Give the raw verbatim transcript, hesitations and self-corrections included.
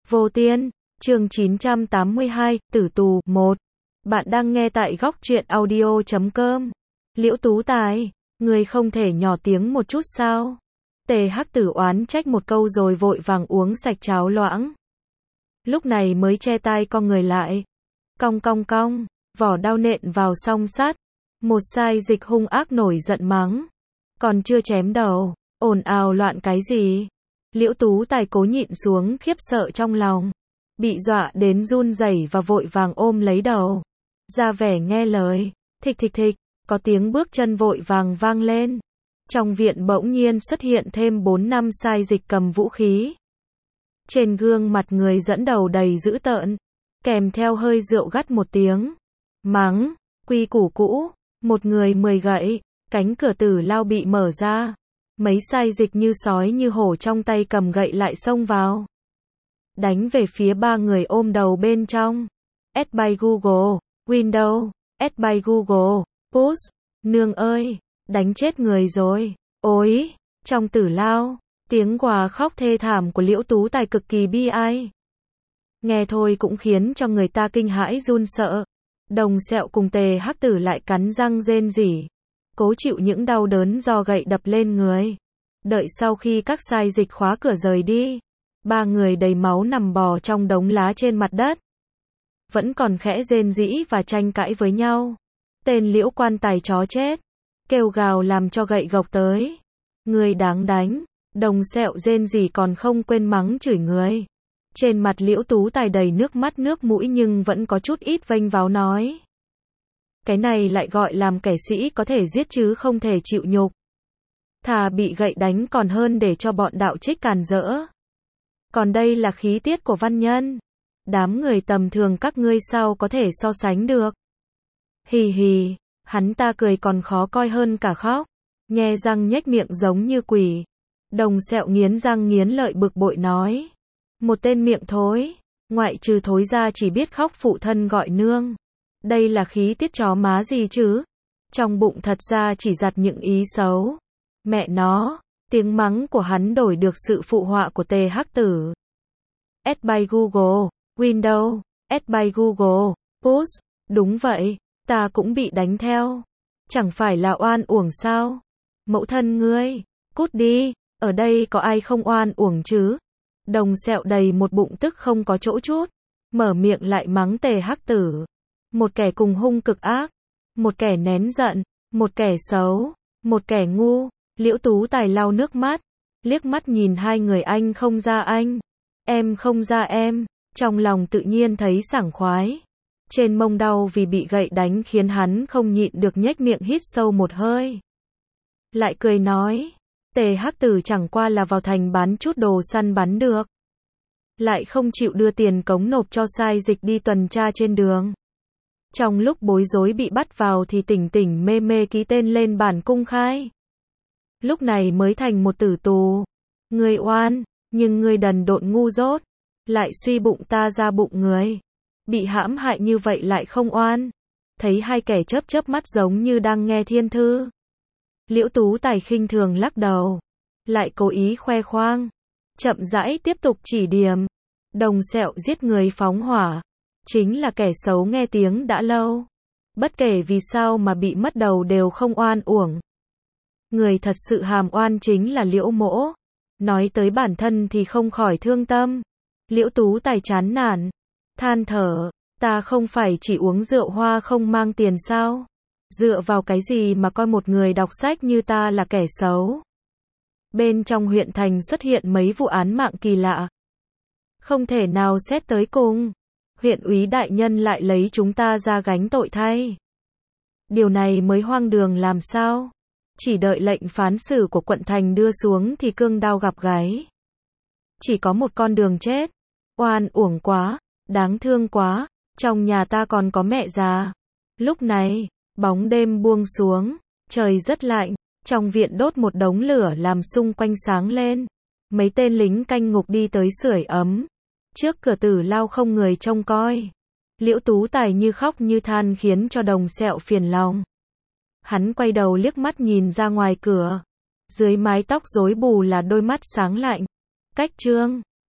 Vô Tiên, chương chín trăm tám mươi hai, Tử tù, một. Bạn đang nghe tại góc truyện audio chấm com. Liễu Tú Tài, người không thể nhỏ tiếng một chút sao? Tề Hắc Tử oán trách một câu rồi vội vàng uống sạch cháo loãng. Lúc này mới che tai con người lại. Cong cong cong, vỏ đao nện vào song sắt. Một sai dịch hung ác nổi giận mắng. Còn chưa chém đầu, ồn ào loạn cái gì? Liễu Tú Tài cố nhịn xuống khiếp sợ trong lòng. Bị dọa đến run rẩy và vội vàng ôm lấy đầu. Ra vẻ nghe lời. Thịch thịch thịch, có tiếng bước chân vội vàng vang lên. Trong viện bỗng nhiên xuất hiện thêm bốn năm sai dịch cầm vũ khí. Trên gương mặt người dẫn đầu đầy dữ tợn. Kèm theo hơi rượu gắt một tiếng. Mắng, quy củ cũ, một người mười gậy. Cánh cửa tử lao bị mở ra. Mấy sai dịch như sói như hổ trong tay cầm gậy lại xông vào. Đánh về phía ba người ôm đầu bên trong. S by Google, Windows, S by Google, Push, nương ơi, đánh chết người rồi, ôi, trong tử lao, tiếng gào khóc thê thảm của Liễu Tú Tài cực kỳ bi ai. Nghe thôi cũng khiến cho người ta kinh hãi run sợ. Đồng Sẹo cùng Tề Hắc Tử lại cắn răng rên rỉ. Cố chịu những đau đớn do gậy đập lên người. Đợi sau khi các sai dịch khóa cửa rời đi, ba người đầy máu nằm bò trong đống lá trên mặt đất. Vẫn còn khẽ rên rỉ và tranh cãi với nhau. Tên Liễu quan tài chó chết, kêu gào làm cho gậy gộc tới. Người đáng đánh, Đồng Sẹo rên rỉ còn không quên mắng chửi người. Trên mặt Liễu Tú Tài đầy nước mắt nước mũi nhưng vẫn có chút ít vênh váo nói. Cái này lại gọi làm kẻ sĩ có thể giết chứ không thể chịu nhục. Thà bị gậy đánh còn hơn để cho bọn đạo trích càn rỡ. Còn đây là khí tiết của văn nhân. Đám người tầm thường các ngươi sao có thể so sánh được. Hì hì, hắn ta cười còn khó coi hơn cả khóc. Nhe răng nhếch miệng giống như quỷ. Đồng Sẹo nghiến răng nghiến lợi bực bội nói. Một tên miệng thối, ngoại trừ thối ra chỉ biết khóc phụ thân gọi nương. Đây là khí tiết chó má gì chứ? Trong bụng thật ra chỉ giặt những ý xấu. Mẹ nó, tiếng mắng của hắn đổi được sự phụ họa của Tề Hắc Tử. S by Google, Windows, S by Google, Push, đúng vậy, ta cũng bị đánh theo. Chẳng phải là oan uổng sao? Mẫu thân ngươi, cút đi, ở đây có ai không oan uổng chứ? Đồng Sẹo đầy một bụng tức không có chỗ chút, mở miệng lại mắng Tề Hắc Tử. Một kẻ cùng hung cực ác, một kẻ nén giận, một kẻ xấu, một kẻ ngu. Liễu Tú Tài lau nước mắt, liếc mắt nhìn hai người anh không ra anh, em không ra em, trong lòng tự nhiên thấy sảng khoái. Trên mông đau vì bị gậy đánh khiến hắn không nhịn được nhếch miệng hít sâu một hơi. Lại cười nói, Tề Hắc Tử chẳng qua là vào thành bán chút đồ săn bắn được. Lại không chịu đưa tiền cống nộp cho sai dịch đi tuần tra trên đường. Trong lúc bối rối bị bắt vào thì tỉnh tỉnh mê mê ký tên lên bản cung khai. Lúc này mới thành một tử tù. Ngươi oan, nhưng ngươi đần độn ngu dốt. Lại suy bụng ta ra bụng người. Bị hãm hại như vậy lại không oan. Thấy hai kẻ chớp chớp mắt giống như đang nghe thiên thư. Liễu Tú Tài khinh thường lắc đầu. Lại cố ý khoe khoang. Chậm rãi tiếp tục chỉ điểm. Đồng Sẹo giết người phóng hỏa. Chính là kẻ xấu nghe tiếng đã lâu. Bất kể vì sao mà bị mất đầu đều không oan uổng. Người thật sự hàm oan chính là Liễu Mỗ. Nói tới bản thân thì không khỏi thương tâm. Liễu Tú Tài chán nản. Than thở, ta không phải chỉ uống rượu hoa không mang tiền sao? Dựa vào cái gì mà coi một người đọc sách như ta là kẻ xấu? Bên trong huyện thành xuất hiện mấy vụ án mạng kỳ lạ. Không thể nào xét tới cùng. Huyện úy đại nhân lại lấy chúng ta ra gánh tội thay. Điều này mới hoang đường làm sao? Chỉ đợi lệnh phán xử của quận thành đưa xuống thì cương đao gặp gáy. Chỉ có một con đường chết. Oan uổng quá, đáng thương quá, trong nhà ta còn có mẹ già. Lúc này, bóng đêm buông xuống, trời rất lạnh, trong viện đốt một đống lửa làm xung quanh sáng lên. Mấy tên lính canh ngục đi tới sưởi ấm. Trước cửa tử lao không người trông coi. Liễu Tú Tài như khóc như than khiến cho Đồng Sẹo phiền lòng. Hắn quay đầu liếc mắt nhìn ra ngoài cửa. Dưới mái tóc rối bù là đôi mắt sáng lạnh. Cách trương,